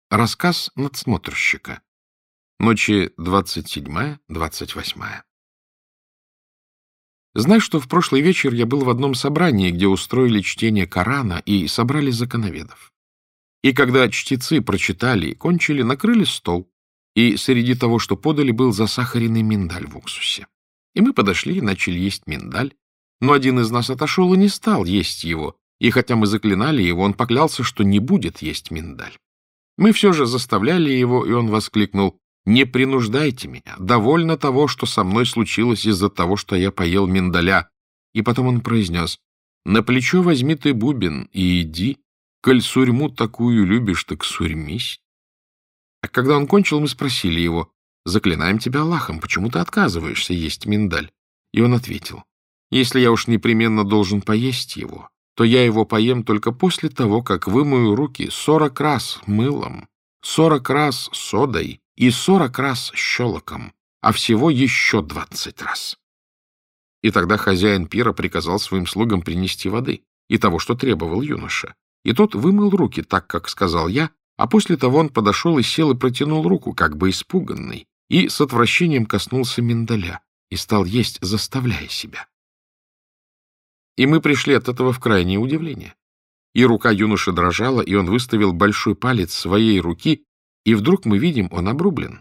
Рассказ надсмотрщика. Ночи 27-28. Знаешь, что в прошлый вечер я был в одном собрании, где устроили чтение Корана и собрали законоведов. И когда чтецы прочитали и кончили, накрыли стол, и среди того, что подали, был засахаренный миндаль в уксусе. И мы подошли и начали есть миндаль, но один из нас отошел и не стал есть его, и хотя мы заклинали его, он поклялся, что не будет есть миндаль. Мы все же заставляли его, и он воскликнул: «Не принуждайте меня, довольно того, что со мной случилось из-за того, что я поел миндаля». И потом он произнес: «На плечо возьми ты бубен и иди, коль сурьму такую любишь, так сурьмись». А когда он кончил, мы спросили его: «Заклинаем тебя Аллахом, почему ты отказываешься есть миндаль?» И он ответил: «Если я уж непременно должен поесть его, то я его поем только после того, как вымою руки 40 раз мылом, 40 раз содой и 40 раз щелоком, а всего еще 20 раз». И тогда хозяин пира приказал своим слугам принести воды и того, что требовал юноша. И тот вымыл руки так, как сказал я, а после того он подошел и сел и протянул руку, как бы испуганный, и с отвращением коснулся миндаля и стал есть, заставляя себя. И мы пришли от этого в крайнее удивление. И рука юноши дрожала, и он выставил большой палец своей руки, и вдруг мы видим, он обрублен.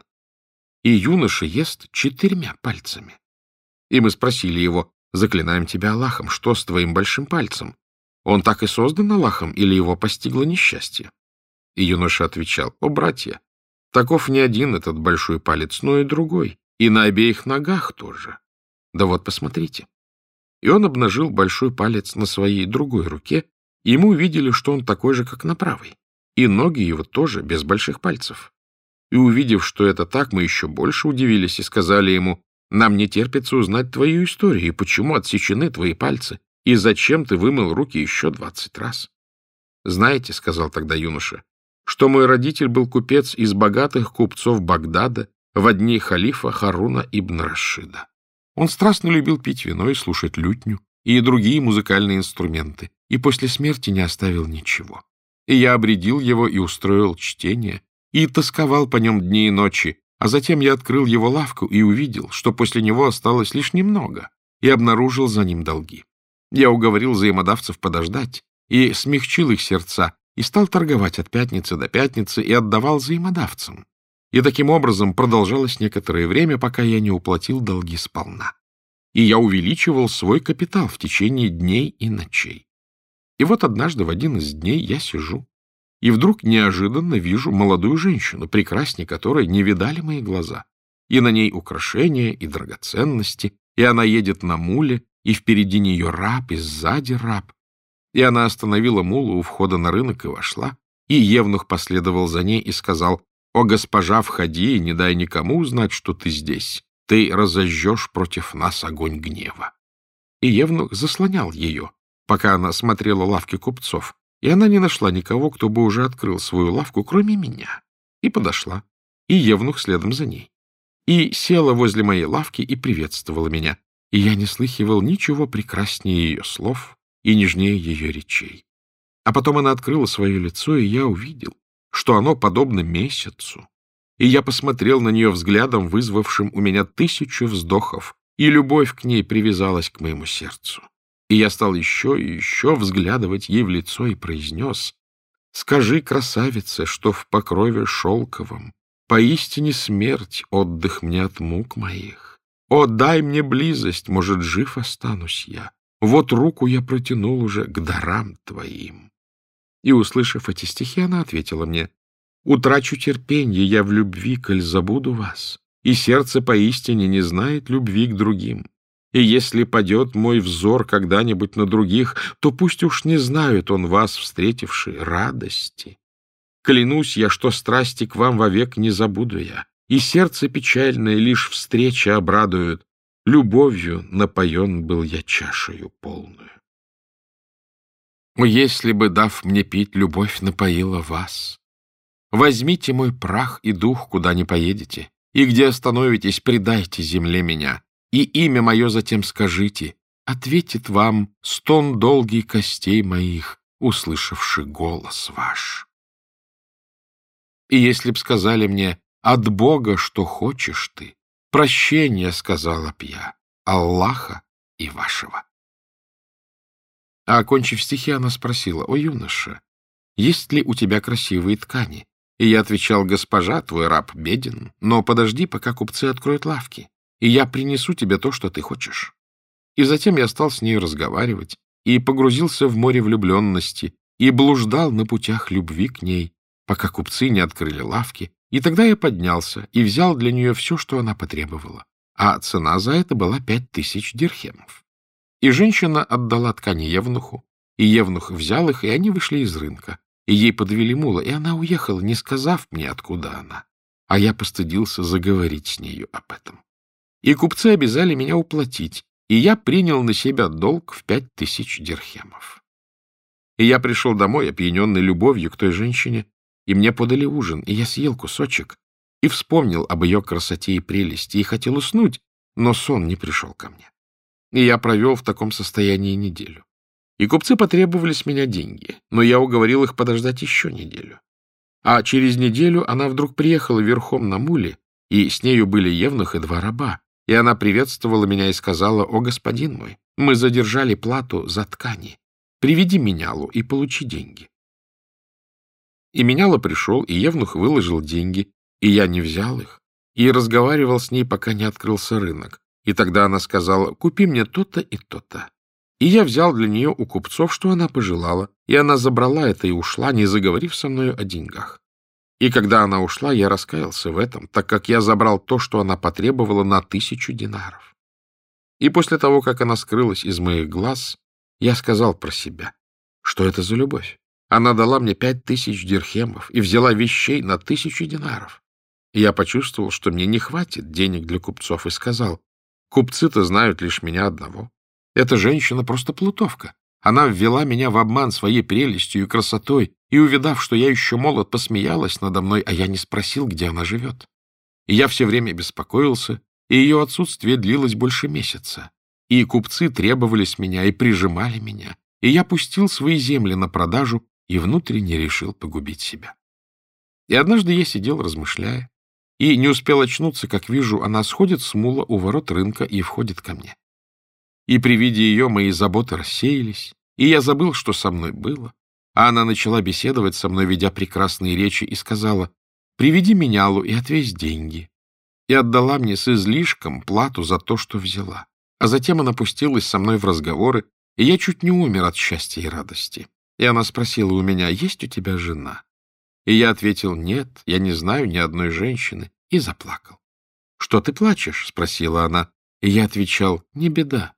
И юноша ест 4 пальцами. И мы спросили его: «Заклинаем тебя Аллахом, что с твоим большим пальцем? Он так и создан Аллахом, или его постигло несчастье?» И юноша отвечал: «О, братья, таков не один этот большой палец, но и другой, и на обеих ногах тоже. Да вот, посмотрите». И он обнажил большой палец на своей другой руке, и мы увидели, что он такой же, как на правой, и ноги его тоже без больших пальцев. И увидев, что это так, мы еще больше удивились и сказали ему: «Нам не терпится узнать твою историю, и почему отсечены твои пальцы, и зачем ты вымыл руки еще 20 раз?» «Знаете, — сказал тогда юноша, — что мой родитель был купец из богатых купцов Багдада в дни халифа Харуна ибн Рашида. Он страстно любил пить вино и слушать лютню и другие музыкальные инструменты, и после смерти не оставил ничего. И я обрядил его и устроил чтение, и тосковал по нем дни и ночи, а затем я открыл его лавку и увидел, что после него осталось лишь немного, и обнаружил за ним долги. Я уговорил взаимодавцев подождать и смягчил их сердца, и стал торговать от пятницы до пятницы и отдавал взаимодавцам. И таким образом продолжалось некоторое время, пока я не уплатил долги сполна. И я увеличивал свой капитал в течение дней и ночей. И вот однажды в один из дней я сижу, и вдруг неожиданно вижу молодую женщину, прекрасней которой не видали мои глаза. И на ней украшения и драгоценности, и она едет на муле, и впереди нее раб, и сзади раб. И она остановила мулу у входа на рынок и вошла, и евнух последовал за ней и сказал: «О, госпожа, входи, и не дай никому узнать, что ты здесь. Ты разожжешь против нас огонь гнева». И евнух заслонял ее, пока она смотрела лавки купцов, и она не нашла никого, кто бы уже открыл свою лавку, кроме меня, и подошла, и евнух следом за ней, и села возле моей лавки и приветствовала меня, и я не слыхивал ничего прекраснее ее слов и нежнее ее речей. А потом она открыла свое лицо, и я увидел, что оно подобно месяцу, и я посмотрел на нее взглядом, вызвавшим у меня 1000 вздохов, и любовь к ней привязалась к моему сердцу. И я стал еще и еще взглядывать ей в лицо и произнес: «Скажи, красавице, что в покрове шелковом поистине смерть — отдых мне от мук моих. О, дай мне близость, может, жив останусь я. Вот руку я протянул уже к дарам твоим». И, услышав эти стихи, она ответила мне: «Утрачу терпенье я в любви, коль забуду вас, и сердце поистине не знает любви к другим. И если падет мой взор когда-нибудь на других, то пусть уж не знает он вас, встретивший, радости. Клянусь я, что страсти к вам вовек не забуду я, и сердце печальное лишь встреча обрадует. Любовью напоен был я чашею полную. О, если бы, дав мне пить, любовь напоила вас! Возьмите мой прах и дух, куда не поедете, и где остановитесь, предайте земле меня, и имя мое затем скажите. Ответит вам стон долгий костей моих, услышавши голос ваш». И если б сказали мне: от Бога что хочешь ты, прощения, сказала б я, Аллаха и вашего. А окончив стихи, она спросила: о, юноша, есть ли у тебя красивые ткани? И я отвечал: госпожа, твой раб беден, но подожди, пока купцы откроют лавки, и я принесу тебе то, что ты хочешь. И затем я стал с ней разговаривать и погрузился в море влюбленности и блуждал на путях любви к ней, пока купцы не открыли лавки, и тогда я поднялся и взял для нее все, что она потребовала, а цена за это была 5000 дирхемов. И женщина отдала ткани евнуху, и евнух взял их, и они вышли из рынка, и ей подвели мула, и она уехала, не сказав мне, откуда она, а я постыдился заговорить с нею об этом. И купцы обязали меня уплатить, и я принял на себя долг в 5000 дирхемов. И я пришел домой, опьяненный любовью к той женщине, и мне подали ужин, и я съел кусочек, и вспомнил об ее красоте и прелести, и хотел уснуть, но сон не пришел ко мне. И я провел в таком состоянии неделю. И купцы потребовали с меня деньги, но я уговорил их подождать еще неделю. А через неделю она вдруг приехала верхом на муле, и с нею были евнух и 2 раба, и она приветствовала меня и сказала: о, господин мой, мы задержали плату за ткани, приведи менялу и получи деньги. И меняла пришел, и евнух выложил деньги, и я не взял их, и разговаривал с ней, пока не открылся рынок. И тогда она сказала: купи мне то-то и то-то. И я взял для нее у купцов, что она пожелала, и она забрала это и ушла, не заговорив со мною о деньгах. И когда она ушла, я раскаялся в этом, так как я забрал то, что она потребовала, на 1000 динаров. И после того, как она скрылась из моих глаз, я сказал про себя: что это за любовь? Она дала мне 5000 дирхемов и взяла вещей на 1000 динаров. И я почувствовал, что мне не хватит денег для купцов, и сказал: купцы-то знают лишь меня одного. Эта женщина просто плутовка. Она ввела меня в обман своей прелестью и красотой, и, увидав, что я еще молод, посмеялась надо мной, а я не спросил, где она живет. И я все время беспокоился, и ее отсутствие длилось больше месяца. И купцы требовали с меня и прижимали меня, и я пустил свои земли на продажу и внутренне решил погубить себя. И однажды я сидел, размышляя, и не успел очнуться, как вижу, она сходит с мула у ворот рынка и входит ко мне. И при виде ее мои заботы рассеялись, и я забыл, что со мной было, а она начала беседовать со мной, ведя прекрасные речи, и сказала: приведи менялу и отвезь деньги. И отдала мне с излишком плату за то, что взяла. А затем она пустилась со мной в разговоры, и я чуть не умер от счастья и радости. И она спросила у меня: есть у тебя жена? И я ответил: нет, я не знаю ни одной женщины, и заплакал. Что ты плачешь? — спросила она. И я отвечал: не беда.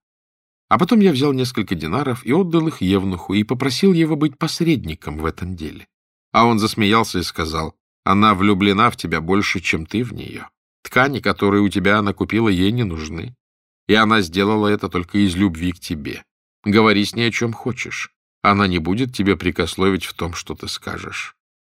А потом я взял несколько динаров и отдал их евнуху, и попросил его быть посредником в этом деле. А он засмеялся и сказал: она влюблена в тебя больше, чем ты в нее. Ткани, которые у тебя она купила, ей не нужны. И она сделала это только из любви к тебе. Говори с ней о чем хочешь. Она не будет тебе прекословить в том, что ты скажешь.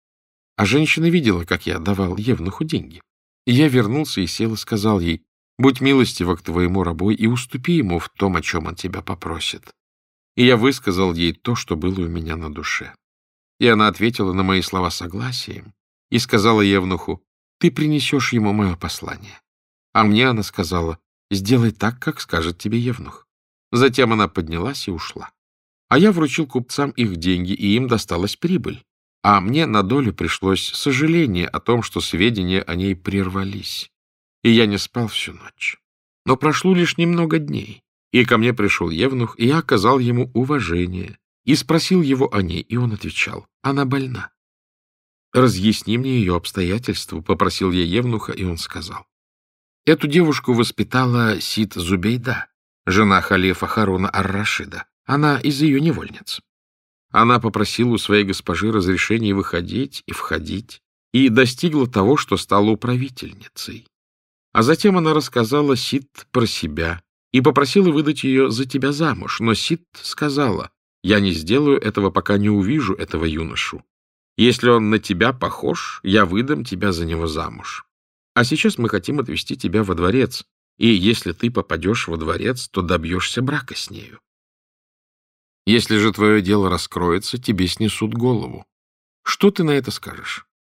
А женщина видела, как я давал евнуху деньги. И я вернулся и сел и сказал ей: будь милостива к твоему рабу и уступи ему в том, о чем он тебя попросит. И я высказал ей то, что было у меня на душе. И она ответила на мои слова согласием и сказала евнуху: ты принесешь ему мое послание. А мне она сказала: сделай так, как скажет тебе евнух. Затем она поднялась и ушла. А я вручил купцам их деньги, и им досталась прибыль. А мне на долю пришлось сожаление о том, что сведения о ней прервались. И я не спал всю ночь. Но прошло лишь немного дней, и ко мне пришел евнух, и я оказал ему уважение, и спросил его о ней, и он отвечал: она больна. Разъясни мне ее обстоятельства, — попросил я евнуха, и он сказал: эту девушку воспитала Сид Зубейда, жена халифа Харуна ар-Рашида. Она из ее невольниц. Она попросила у своей госпожи разрешения выходить и входить, и достигла того, что стала управительницей. А затем она рассказала Сид про себя и попросила выдать ее за тебя замуж, но Сид сказала: я не сделаю этого, пока не увижу этого юношу. Если он на тебя похож, я выдам тебя за него замуж. А сейчас мы хотим отвезти тебя во дворец, и если ты попадешь во дворец, то добьешься брака с нею. Если же твое дело раскроется, тебе снесут голову. Что ты на это скажешь?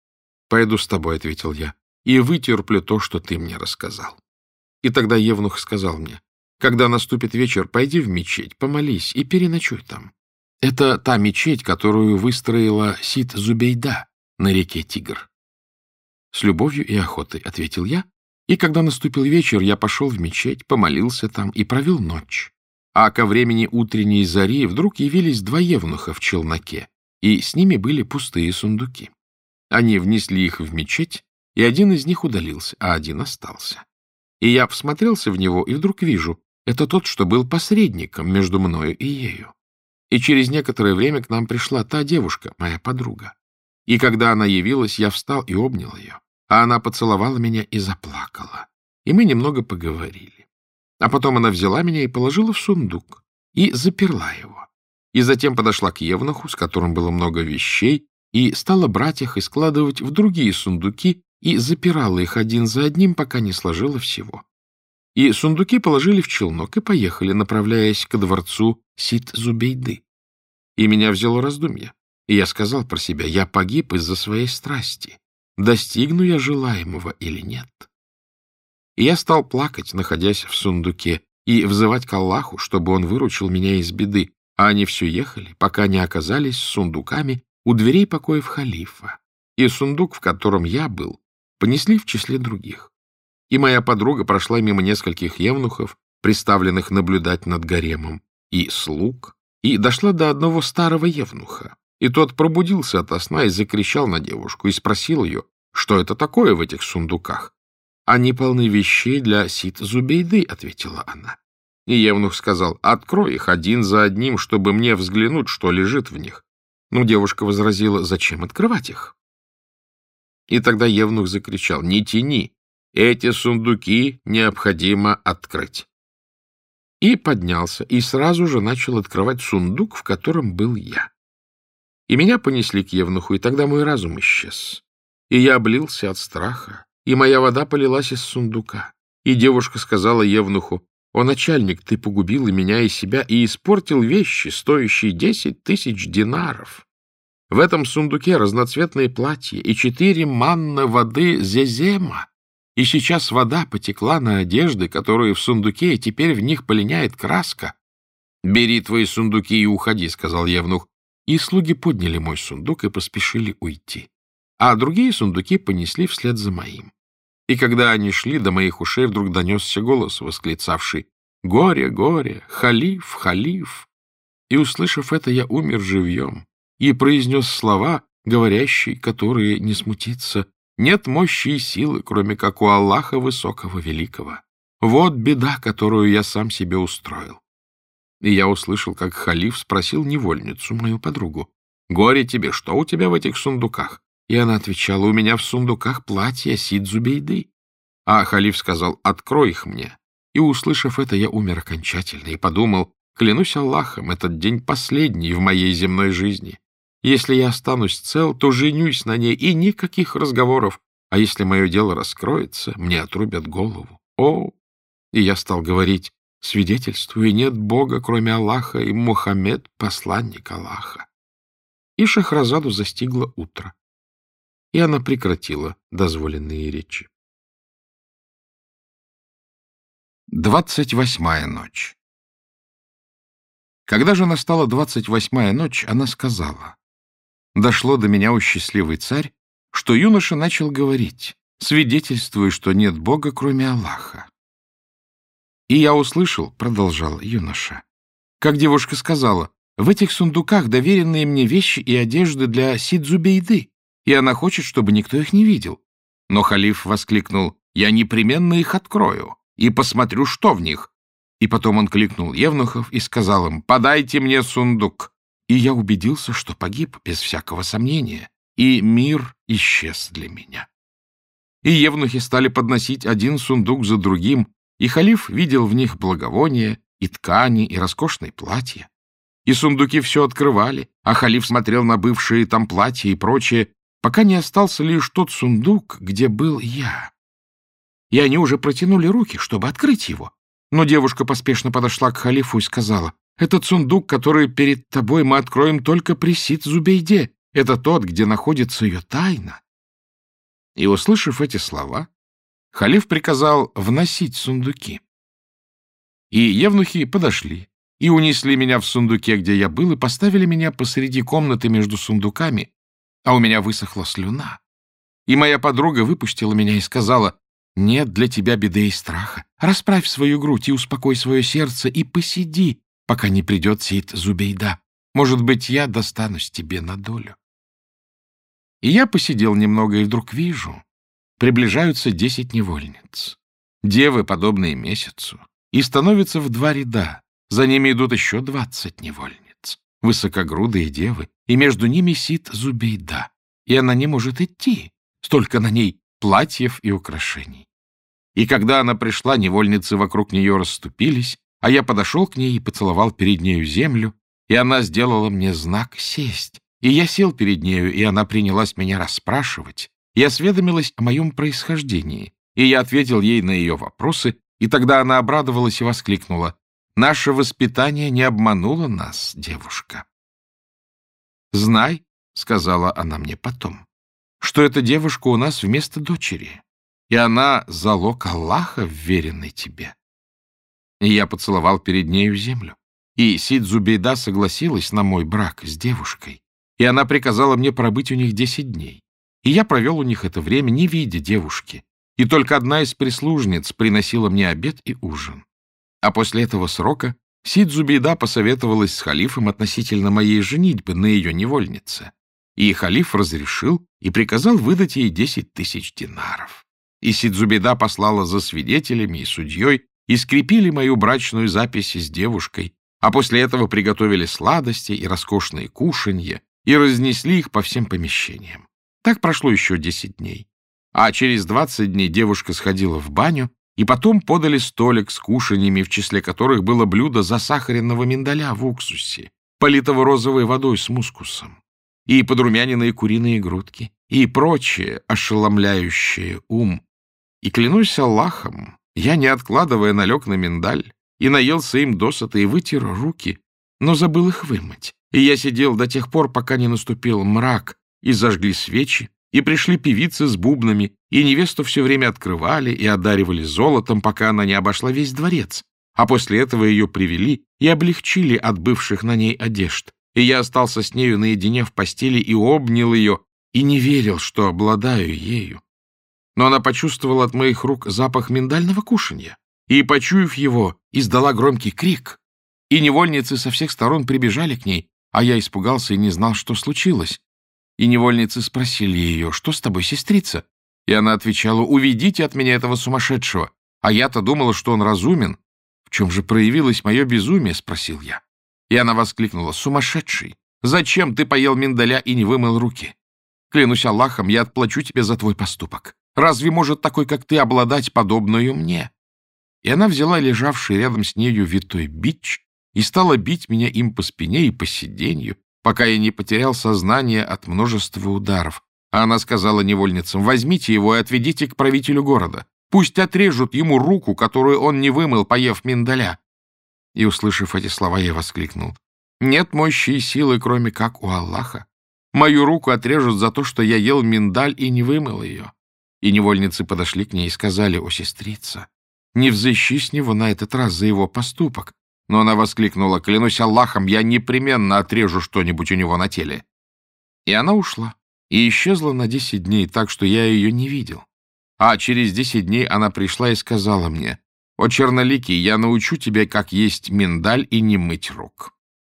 «Пойду с тобой», — ответил я, — «и вытерплю то, что ты мне рассказал». И тогда евнух сказал мне: «Когда наступит вечер, пойди в мечеть, помолись и переночуй там. Это та мечеть, которую выстроила Сид-Зубейда на реке Тигр». «С любовью и охотой», — ответил я, и когда наступил вечер, я пошел в мечеть, помолился там и провел ночь. А ко времени утренней зари вдруг явились два евнуха в челноке, и с ними были пустые сундуки. Они внесли их в мечеть, и один из них удалился, а один остался. И я всмотрелся в него, и вдруг вижу, это тот, что был посредником между мною и ею. И через некоторое время к нам пришла та девушка, моя подруга. И когда она явилась, я встал и обнял ее, а она поцеловала меня и заплакала. И мы немного поговорили. А потом она взяла меня и положила в сундук, и заперла его. И затем подошла к евнуху, с которым было много вещей, и стала брать их и складывать в другие сундуки, и запирала их один за одним, пока не сложила всего. И сундуки положили в челнок и поехали, направляясь к дворцу Сид-Зубейды. И меня взяло раздумье, и я сказал про себя: я погиб из-за своей страсти. Достигну я желаемого или нет? И я стал плакать, находясь в сундуке, и взывать к Аллаху, чтобы он выручил меня из беды, а они все ехали, пока не оказались с сундуками у дверей покоев халифа. И сундук, в котором я был, понесли в числе других. И моя подруга прошла мимо нескольких евнухов, приставленных наблюдать над гаремом, и слуг, и дошла до одного старого евнуха. И тот пробудился ото сна и закричал на девушку, и спросил ее, что это такое в этих сундуках. «Они полны вещей для Сид-Зубейды», — ответила она. И евнух сказал: «Открой их один за одним, чтобы мне взглянуть, что лежит в них». Но девушка возразила: «Зачем открывать их?» И тогда евнух закричал: «Не тяни! Эти сундуки необходимо открыть». И поднялся, и сразу же начал открывать сундук, в котором был я. И меня понесли к евнуху, и тогда мой разум исчез. И я облился от страха, и моя вода полилась из сундука. И девушка сказала евнуху: «О, начальник, ты погубил и меня, и себя, и испортил вещи, стоящие 10 000 динаров. В этом сундуке разноцветные платья и 4 манна воды зезема. И сейчас вода потекла на одежды, которые в сундуке, и теперь в них полиняет краска». «Бери твои сундуки и уходи», — сказал евнух. И слуги подняли мой сундук и поспешили уйти. А другие сундуки понесли вслед за моим. И когда они шли, до моих ушей вдруг донесся голос, восклицавший: «Горе, горе! Халиф, халиф!» И, услышав это, я умер живьем и произнес слова, говорящие, которые не смутиться: «Нет мощи и силы, кроме как у Аллаха Высокого Великого. Вот беда, которую я сам себе устроил». И я услышал, как халиф спросил невольницу, мою подругу: «Горе тебе, что у тебя в этих сундуках?» И она отвечала: «У меня в сундуках платья Сид-Зубейды». А халиф сказал: «Открой их мне». И, услышав это, я умер окончательно и подумал: клянусь Аллахом, этот день последний в моей земной жизни. Если я останусь цел, то женюсь на ней, и никаких разговоров. А если мое дело раскроется, мне отрубят голову. О!» И я стал говорить: «Свидетельствую, нет Бога, кроме Аллаха, и Мухаммед — посланник Аллаха». И Шахразаду застигло утро, и она прекратила дозволенные речи. 28-я ночь. Когда же настала 28-я ночь, она сказала: «Дошло до меня, о счастливый царь, что юноша начал говорить: свидетельствую, что нет Бога, кроме Аллаха. И я услышал, — продолжал юноша, — как девушка сказала: в этих сундуках доверенные мне вещи и одежды для Сид-Зубейды, и она хочет, чтобы никто их не видел». Но халиф воскликнул: «Я непременно их открою и посмотрю, что в них». И потом он кликнул евнухов и сказал им: «Подайте мне сундук». И я убедился, что погиб без всякого сомнения, и мир исчез для меня. И евнухи стали подносить один сундук за другим, и халиф видел в них благовония, и ткани, и роскошные платья. И сундуки все открывали, а халиф смотрел на бывшие там платья и прочее, пока не остался лишь тот сундук, где был я. И они уже протянули руки, чтобы открыть его. Но девушка поспешно подошла к халифу и сказала: «Этот сундук, который перед тобой, мы откроем только при Сид-Зубейде. Это тот, где находится ее тайна». И, услышав эти слова, халиф приказал вносить сундуки. И евнухи подошли и унесли меня в сундуке, где я был, и поставили меня посреди комнаты между сундуками, а у меня высохла слюна. И моя подруга выпустила меня и сказала: «Нет для тебя беды и страха. Расправь свою грудь и успокой свое сердце, и посиди, пока не придет Сейд Зубейда. Может быть, я достанусь тебе на долю». И я посидел немного, и вдруг вижу, приближаются 10 невольниц, девы, подобные месяцу, и становятся в 2 ряда. За ними идут еще 20 невольниц, высокогрудые девы, и между ними Сейд Зубейда, и она не может идти, столько на ней платьев и украшений. И когда она пришла, невольницы вокруг нее расступились, а я подошел к ней и поцеловал перед нею землю, и она сделала мне знак сесть. И я сел перед нею, и она принялась меня расспрашивать, и осведомилась о моем происхождении, и я ответил ей на ее вопросы, и тогда она обрадовалась и воскликнула: «Наше воспитание не обмануло нас, девушка». «Знай», — сказала она мне потом, «что эта девушка у нас вместо дочери, и она залог Аллаха, вверенный тебе». И я поцеловал перед нею землю, и Сейд Зубейда согласилась на мой брак с девушкой, и она приказала мне пробыть у них 10 дней. И я провел у них это время, не видя девушки, и только одна из прислужниц приносила мне обед и ужин. А после этого срока Сейд Зубейда посоветовалась с халифом относительно моей женитьбы на ее невольнице, и халиф разрешил и приказал выдать ей 10 тысяч динаров. И Сейд Зубейда послала за свидетелями и судьей, и скрепили мою брачную запись с девушкой, а после этого приготовили сладости и роскошные кушанья, и разнесли их по всем помещениям. Так прошло еще 10 дней. А через 20 дней девушка сходила в баню, и потом подали столик с кушаньями, в числе которых было блюдо засахаренного миндаля в уксусе, политого розовой водой с мускусом, и подрумяненные куриные грудки, и прочее, ошеломляющее ум. И клянусь Аллахом, я, не откладывая, налег на миндаль, и наелся им досыта, и вытер руки, но забыл их вымыть. И я сидел до тех пор, пока не наступил мрак, и зажгли свечи, и пришли певицы с бубнами, и невесту все время открывали и одаривали золотом, пока она не обошла весь дворец. А после этого ее привели и облегчили от бывших на ней одежд. И я остался с нею наедине в постели и обнял ее, и не верил, что обладаю ею. Но она почувствовала от моих рук запах миндального кушанья, и, почуяв его, издала громкий крик. И невольницы со всех сторон прибежали к ней, а я испугался и не знал, что случилось. И невольницы спросили ее: «Что с тобой, сестрица?» И она отвечала: «Уведите от меня этого сумасшедшего». А я-то думала, что он разумен. «В чем же проявилось мое безумие?» — спросил я. И она воскликнула: «Сумасшедший! Зачем ты поел миндаля и не вымыл руки? Клянусь Аллахом, я отплачу тебе за твой поступок. Разве может такой, как ты, обладать подобною мне?» И она взяла лежавший рядом с нею витой бич и стала бить меня им по спине и по сиденью, пока я не потерял сознание от множества ударов. А она сказала невольницам: «Возьмите его и отведите к правителю города. Пусть отрежут ему руку, которую он не вымыл, поев миндаля». И, услышав эти слова, я воскликнул: «Нет мощи и силы, кроме как у Аллаха. Мою руку отрежут за то, что я ел миндаль и не вымыл ее». И невольницы подошли к ней и сказали: «О, сестрица, не взыщи с него на этот раз за его поступок». Но она воскликнула: «Клянусь Аллахом, я непременно отрежу что-нибудь у него на теле». И она ушла и исчезла на 10 дней, так что я ее не видел. А через 10 дней она пришла и сказала мне: «О, черноликий, я научу тебя, как есть миндаль и не мыть рук».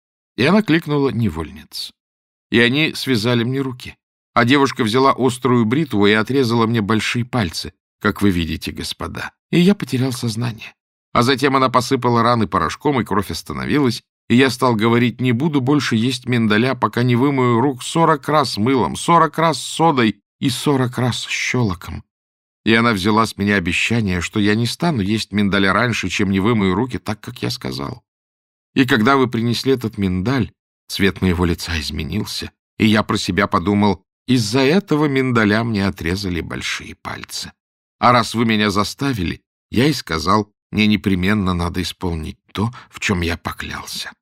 И она кликнула невольниц. И они связали мне руки. А девушка взяла острую бритву и отрезала мне большие пальцы, как вы видите, господа. И я потерял сознание. А затем она посыпала раны порошком, и кровь остановилась, и я стал говорить: «Не буду больше есть миндаля, пока не вымою рук 40 раз мылом, 40 раз содой и 40 раз щелоком». И она взяла с меня обещание, что я не стану есть миндаля раньше, чем не вымою руки, так, как я сказал. И когда вы принесли этот миндаль, цвет моего лица изменился, и я про себя подумал: из-за этого миндаля мне отрезали большие пальцы. А раз вы меня заставили, я и сказал: мне непременно надо исполнить то, в чем я поклялся.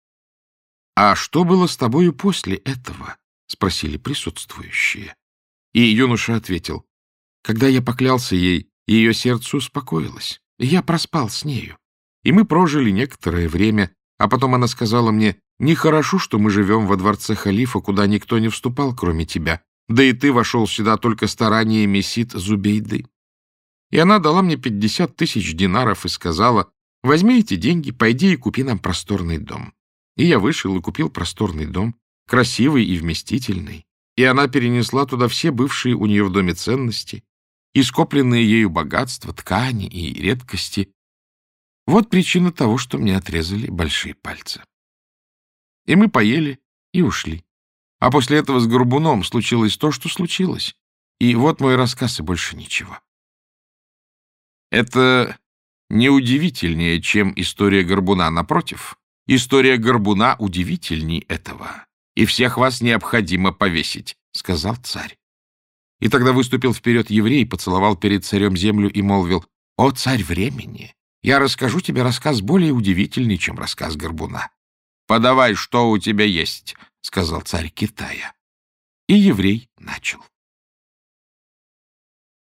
— А что было с тобою после этого? — спросили присутствующие. И юноша ответил: когда я поклялся ей, ее сердце успокоилось, и я проспал с нею. И мы прожили некоторое время, а потом она сказала мне: нехорошо, что мы живем во дворце халифа, куда никто не вступал, кроме тебя, да и ты вошел сюда только стараниями Сид-Зубейды. И она дала мне 50 000 динаров и сказала: возьми эти деньги, пойди и купи нам просторный дом. И я вышел и купил просторный дом, красивый и вместительный, и она перенесла туда все бывшие у нее в доме ценности и скопленные ею богатства, ткани и редкости. Вот причина того, что мне отрезали большие пальцы. И мы поели и ушли. А после этого с Горбуном случилось то, что случилось. И вот мой рассказ, и больше ничего. Это неудивительнее, чем история Горбуна. Напротив, история Горбуна удивительней этого. И всех вас необходимо повесить, — сказал царь. И тогда выступил вперед еврей, поцеловал перед царем землю и молвил: «О, царь времени! Я расскажу тебе рассказ более удивительный, чем рассказ Горбуна». «Подавай, что у тебя есть», — сказал царь Китая. И еврей начал.